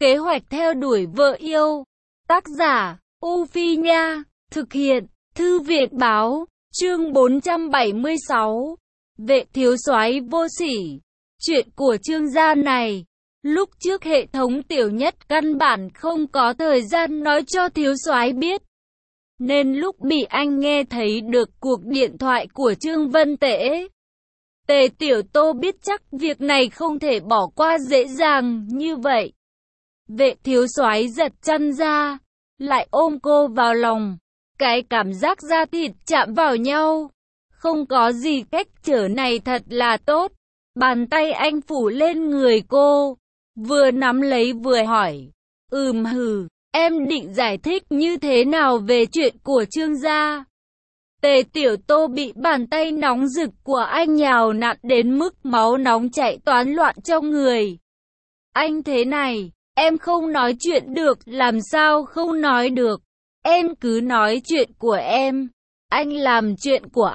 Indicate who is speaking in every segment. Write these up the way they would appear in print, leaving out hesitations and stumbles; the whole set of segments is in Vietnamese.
Speaker 1: Kế hoạch theo đuổi vợ yêu. Tác giả, U Phi Nha. Thực hiện, Thư viện Báo. Chương 476. Vệ thiếu soái vô sỉ. Chuyện của chương gia này. Lúc trước hệ thống tiểu nhất căn bản không có thời gian nói cho thiếu soái biết. Nên lúc bị anh nghe thấy được cuộc điện thoại của Trương Vân Tễ, Tề Tiểu Tô biết chắc việc này không thể bỏ qua dễ dàng như vậy. Vệ thiếu soái giật chân ra, lại ôm cô vào lòng. Cái cảm giác da thịt chạm vào nhau, không có gì cách trở này thật là tốt. Bàn tay anh phủ lên người cô, vừa nắm lấy vừa hỏi. Hừ, em định giải thích như thế nào về chuyện của Trương gia? Tề Tiểu Tô bị bàn tay nóng rực của anh nhào nặn đến mức máu nóng chảy toán loạn trong người. Anh thế này, em không nói chuyện được, làm sao không nói được? Em cứ nói chuyện của em, anh làm chuyện của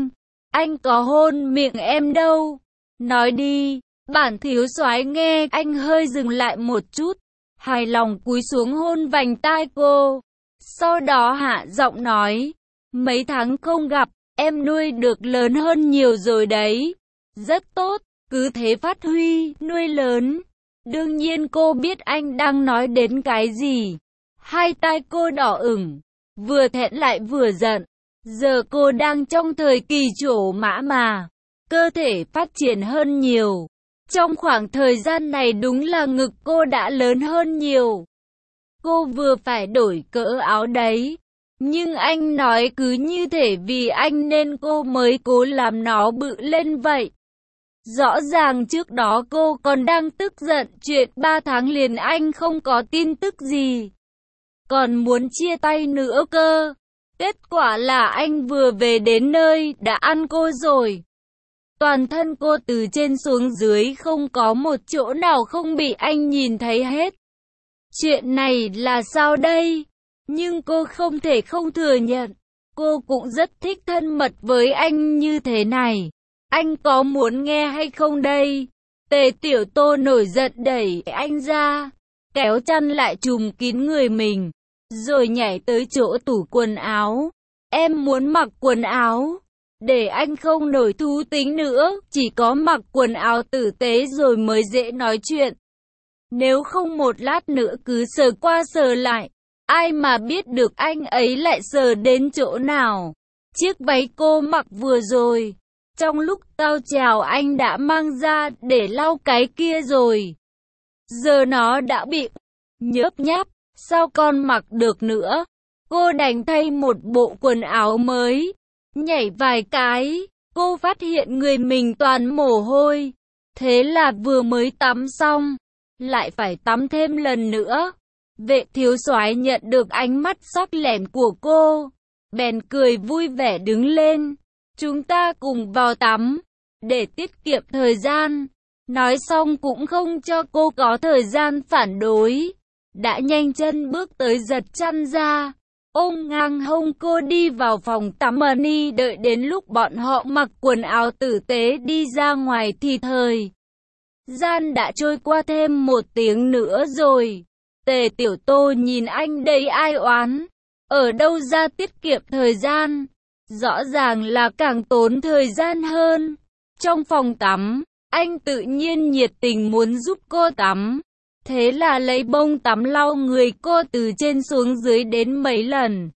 Speaker 1: anh có hôn miệng em đâu. Nói đi. Bản thiếu soái nghe anh hơi dừng lại một chút, hài lòng cúi xuống hôn vành tai cô. Sau đó hạ giọng nói, mấy tháng không gặp, em nuôi được lớn hơn nhiều rồi đấy. Rất tốt, cứ thế phát huy, nuôi lớn. Đương nhiên cô biết anh đang nói đến cái gì. Hai tai cô đỏ ửng, vừa thẹn lại vừa giận. Giờ cô đang trong thời kỳ trổ mã mà, cơ thể phát triển hơn nhiều. Trong khoảng thời gian này đúng là ngực cô đã lớn hơn nhiều. Cô vừa phải đổi cỡ áo đấy. Nhưng anh nói cứ như thể vì anh nên cô mới cố làm nó bự lên vậy. Rõ ràng trước đó cô còn đang tức giận chuyện 3 tháng liền anh không có tin tức gì, còn muốn chia tay nữa cơ. Kết quả là anh vừa về đến nơi đã ăn cô rồi. Toàn thân cô từ trên xuống dưới không có một chỗ nào không bị anh nhìn thấy hết. Chuyện này là sao đây? Nhưng cô không thể không thừa nhận, cô cũng rất thích thân mật với anh như thế này. Anh có muốn nghe hay không đây? Tề Tiểu Tô nổi giận đẩy anh ra, kéo chăn lại trùm kín người mình, rồi nhảy tới chỗ tủ quần áo. Em muốn mặc quần áo, để anh không nổi thú tính nữa, chỉ có mặc quần áo tử tế rồi mới dễ nói chuyện. Nếu không một lát nữa cứ sờ qua sờ lại, ai mà biết được anh ấy lại sờ đến chỗ nào. Chiếc váy cô mặc vừa rồi, trong lúc cao trào anh đã mang ra để lau cái kia rồi. Giờ nó đã bị nhớp nháp, sao con mặc được nữa? Cô đành thay một bộ quần áo mới. Nhảy vài cái, cô phát hiện người mình toàn mồ hôi. Thế là vừa mới tắm xong, lại phải tắm thêm lần nữa. Vệ thiếu soái nhận được ánh mắt sắc lẻm của cô, bèn cười vui vẻ đứng lên. Chúng ta cùng vào tắm, để tiết kiệm thời gian. Nói xong cũng không cho cô có thời gian phản đối, đã nhanh chân bước tới giật chăn ra, ôm ngang hông cô đi vào phòng tắm. Mani đợi đến lúc bọn họ mặc quần áo tử tế đi ra ngoài thì thời gian đã trôi qua thêm 1 tiếng nữa rồi. Tề Tiểu Tô nhìn anh đầy ai oán, ở đâu ra tiết kiệm thời gian, rõ ràng là càng tốn thời gian hơn. Trong phòng tắm, anh tự nhiên nhiệt tình muốn giúp cô tắm. Thế là lấy bông tắm lau người cô từ trên xuống dưới đến mấy lần,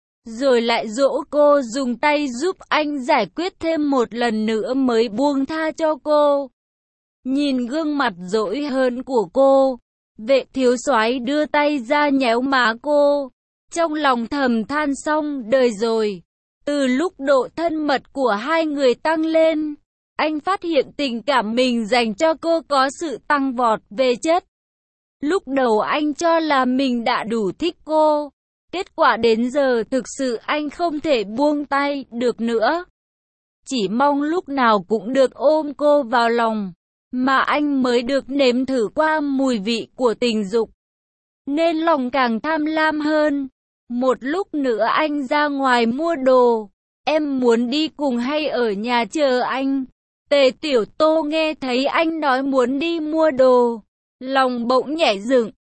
Speaker 1: rồi lại dỗ cô dùng tay giúp anh giải quyết thêm một lần nữa mới buông tha cho cô. Nhìn gương mặt dỗi hơn của cô, vệ thiếu soái đưa tay ra nhéo má cô, trong lòng thầm than xong đời rồi. Từ lúc độ thân mật của hai người tăng lên, anh phát hiện tình cảm mình dành cho cô có sự tăng vọt về chất. Lúc đầu anh cho là mình đã đủ thích cô, kết quả đến giờ thực sự anh không thể buông tay được nữa. Chỉ mong lúc nào cũng được ôm cô vào lòng, mà anh mới được nếm thử qua mùi vị của tình dục, nên lòng càng tham lam hơn. Một lúc nữa anh ra ngoài mua đồ, em muốn đi cùng hay ở nhà chờ anh? Tề Tiểu Tô nghe thấy anh nói muốn đi mua đồ, lòng bỗng nhảy dựng,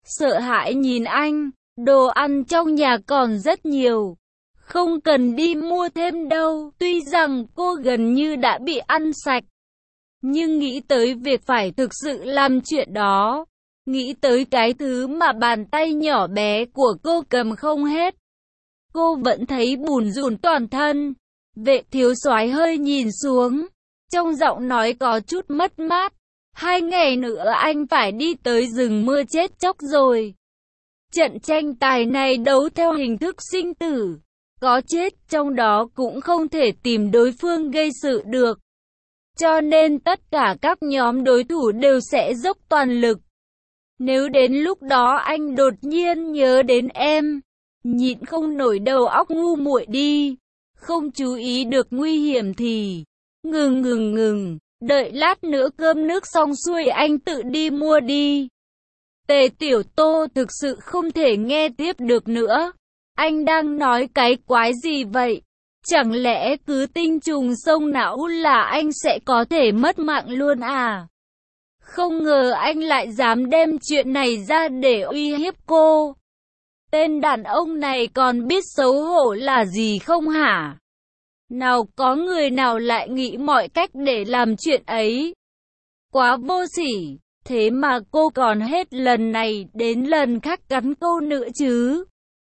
Speaker 1: sợ hãi nhìn anh, đồ ăn trong nhà còn rất nhiều. Không cần đi mua thêm đâu, tuy rằng cô gần như đã bị ăn sạch. Nhưng nghĩ tới việc phải thực sự làm chuyện đó, nghĩ tới cái thứ mà bàn tay nhỏ bé của cô cầm không hết, cô vẫn thấy bủn rủn toàn thân. Vệ thiếu soái hơi nhìn xuống, trong giọng nói có chút mất mát. 2 ngày nữa anh phải đi tới rừng mưa chết chóc rồi. Trận tranh tài này đấu theo hình thức sinh tử, có chết trong đó cũng không thể tìm đối phương gây sự được. Cho nên tất cả các nhóm đối thủ đều sẽ dốc toàn lực. Nếu đến lúc đó anh đột nhiên nhớ đến em, nhịn không nổi đầu óc ngu muội đi, không chú ý được nguy hiểm thì ngừng, đợi lát nữa cơm nước xong xuôi anh tự đi mua đi. Tề Tiểu Tô thực sự không thể nghe tiếp được nữa. Anh đang nói cái quái gì vậy? Chẳng lẽ cứ tinh trùng sông não là anh sẽ có thể mất mạng luôn à? Không ngờ anh lại dám đem chuyện này ra để uy hiếp cô. Tên đàn ông này còn biết xấu hổ là gì không hả? Nào có người nào lại nghĩ mọi cách để làm chuyện ấy? Quá vô sỉ, thế mà cô còn hết lần này đến lần khác cắn câu nữa chứ.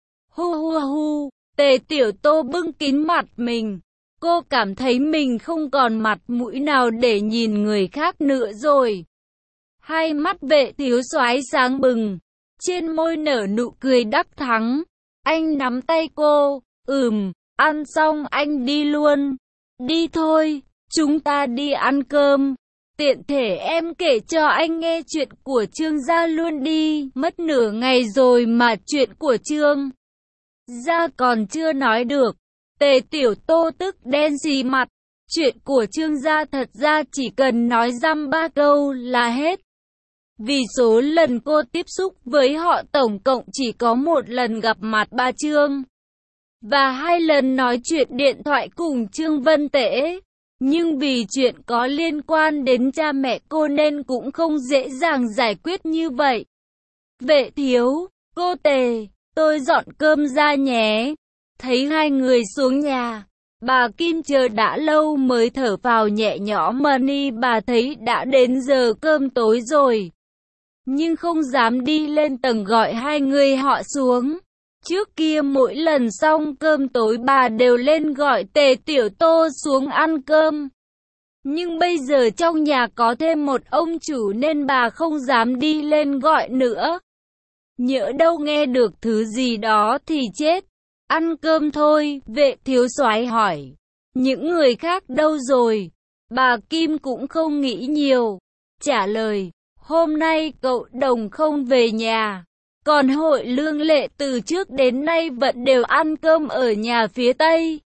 Speaker 1: Hu, Tề Tiểu Tô bưng kín mặt mình. Cô cảm thấy mình không còn mặt mũi nào để nhìn người khác nữa rồi. Hai mắt vệ thiếu soái sáng bừng, trên môi nở nụ cười đắc thắng. Anh nắm tay cô, ăn xong anh đi luôn. Đi thôi, chúng ta đi ăn cơm. Tiện thể em kể cho anh nghe chuyện của Trương gia luôn đi. Mất nửa ngày rồi mà chuyện của Trương gia còn chưa nói được. Tề Tiểu Tô tức đen xì mặt. Chuyện của Trương gia thật ra chỉ cần nói dăm ba câu là hết. Vì số lần cô tiếp xúc với họ tổng cộng chỉ có 1 lần gặp mặt ba Trương, và 2 lần nói chuyện điện thoại cùng Trương Vân Tễ. Nhưng vì chuyện có liên quan đến cha mẹ cô nên cũng không dễ dàng giải quyết như vậy. Vệ thiếu, cô Tề, tôi dọn cơm ra nhé. Thấy hai người xuống nhà, bà Kim chờ đã lâu mới thở phào nhẹ nhõm. Mani bà thấy đã đến giờ cơm tối rồi, nhưng không dám đi lên tầng gọi hai người họ xuống. Trước kia mỗi lần xong cơm tối bà đều lên gọi Tề Tiểu Tô xuống ăn cơm. Nhưng bây giờ trong nhà có thêm một ông chủ nên bà không dám đi lên gọi nữa. Nhỡ đâu nghe được thứ gì đó thì chết. Ăn cơm thôi, vệ thiếu soái hỏi. Những người khác đâu rồi? Bà Kim cũng không nghĩ nhiều, trả lời. Hôm nay cậu Đồng không về nhà. Còn hội Lương Lệ từ trước đến nay vẫn đều ăn cơm ở nhà phía Tây.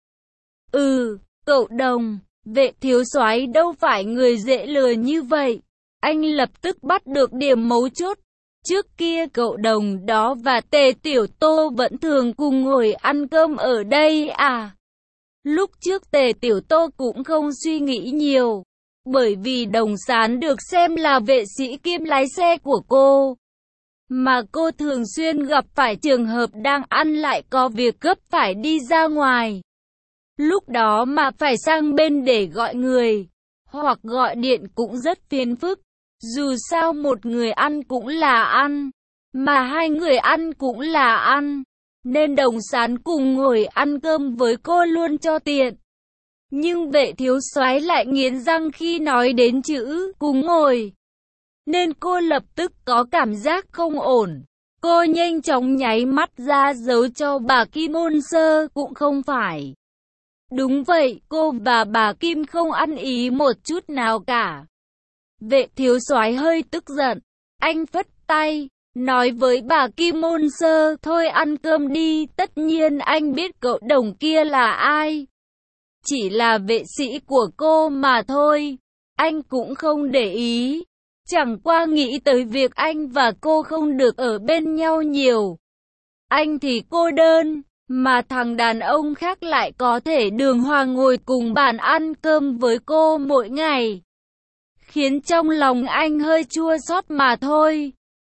Speaker 1: Cậu Đồng, vệ thiếu soái đâu phải người dễ lừa như vậy. Anh lập tức bắt được điểm mấu chốt. Trước kia cậu Đồng đó và Tề Tiểu Tô vẫn thường cùng ngồi ăn cơm ở đây à? Lúc trước Tề Tiểu Tô cũng không suy nghĩ nhiều, bởi vì Đồng Sán được xem là vệ sĩ kiêm lái xe của cô. Mà cô thường xuyên gặp phải trường hợp đang ăn lại có việc gấp phải đi ra ngoài. Lúc đó mà phải sang bên để gọi người, hoặc gọi điện cũng rất phiền phức. Dù sao một người ăn cũng là ăn, mà hai người ăn cũng là ăn, nên Đồng Sán cùng ngồi ăn cơm với cô luôn cho tiện. Nhưng vệ thiếu soái lại nghiến răng khi nói đến chữ cùng ngồi, nên cô lập tức có cảm giác không ổn. Cô nhanh chóng nháy mắt ra dấu cho bà Kim ôn sơ cũng không phải. Đúng vậy, cô và bà Kim không ăn ý một chút nào cả. Vệ thiếu soái hơi tức giận, anh phất tay, nói với bà Kim ôn sơ, thôi ăn cơm đi, tất nhiên anh biết cậu Đồng kia là ai. Chỉ là vệ sĩ của cô mà thôi, anh cũng không để ý. Chẳng qua nghĩ tới việc anh và cô không được ở bên nhau nhiều. Anh thì cô đơn, mà thằng đàn ông khác lại có thể đường hoàng ngồi cùng bàn ăn cơm với cô mỗi ngày, khiến trong lòng anh hơi chua xót mà thôi.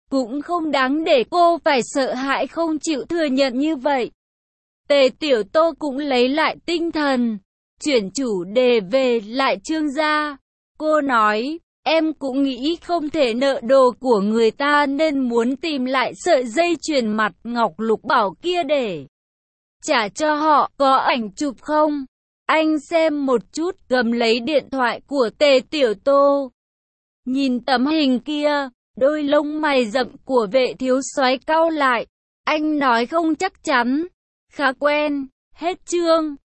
Speaker 1: cũng không đáng để cô phải sợ hãi không chịu thừa nhận như vậy. Tề Tiểu Tô cũng lấy lại tinh thần, chuyển chủ đề về lại Trương gia. Cô nói, em cũng nghĩ không thể nợ đồ của người ta nên muốn tìm lại sợi dây chuyền mặt ngọc lục bảo kia để trả cho họ. Có ảnh chụp không? Anh xem một chút, gầm lấy điện thoại của Tề Tiểu Tô. Nhìn tấm hình kia, đôi lông mày rậm của Vệ thiếu soái cau lại. Anh nói không chắc chắn. Khá quen. Hết chương.